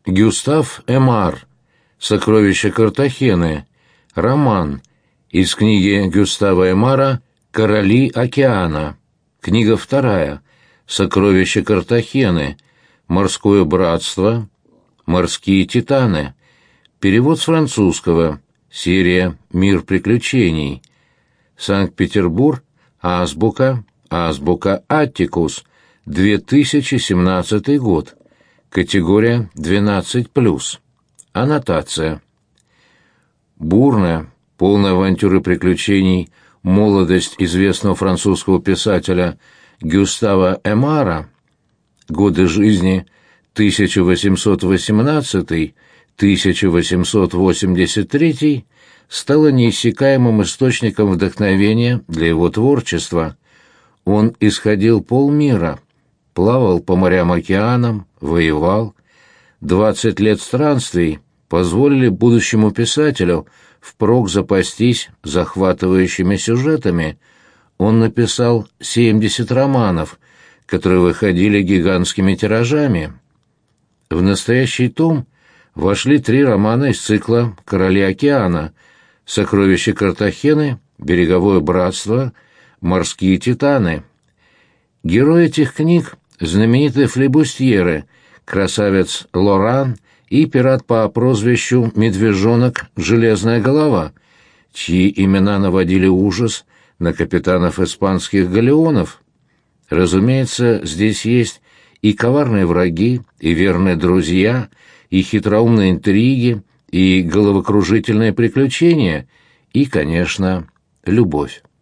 Гюстав Эмар. «Сокровища Картахены». Роман. Из книги Гюстава Эмара «Короли океана». Книга вторая. «Сокровища Картахены». «Морское братство». «Морские титаны». Перевод с французского. Серия «Мир приключений». Санкт-Петербург. Азбука. Азбука Аттикус. 2017 год. Категория 12+. Аннотация. Бурная, полная авантюры приключений молодость известного французского писателя Гюстава Эмара, годы жизни 1818-1883, стала неиссякаемым источником вдохновения для его творчества. Он исходил полмира, плавал по морям-океанам, воевал. 20 лет странствий позволили будущему писателю впрок запастись захватывающими сюжетами. Он написал 70 романов, которые выходили гигантскими тиражами. В настоящий том вошли 3 романа из цикла «Короли океана», «Сокровища Картахены», «Береговое братство», «Морские титаны». Герои этих книг — знаменитые флибустьеры, красавец Лоран и пират по прозвищу Медвежонок Железная голова, чьи имена наводили ужас на капитанов испанских галеонов. Разумеется, здесь есть и коварные враги, и верные друзья, и хитроумные интриги, и головокружительные приключения, и, конечно, любовь.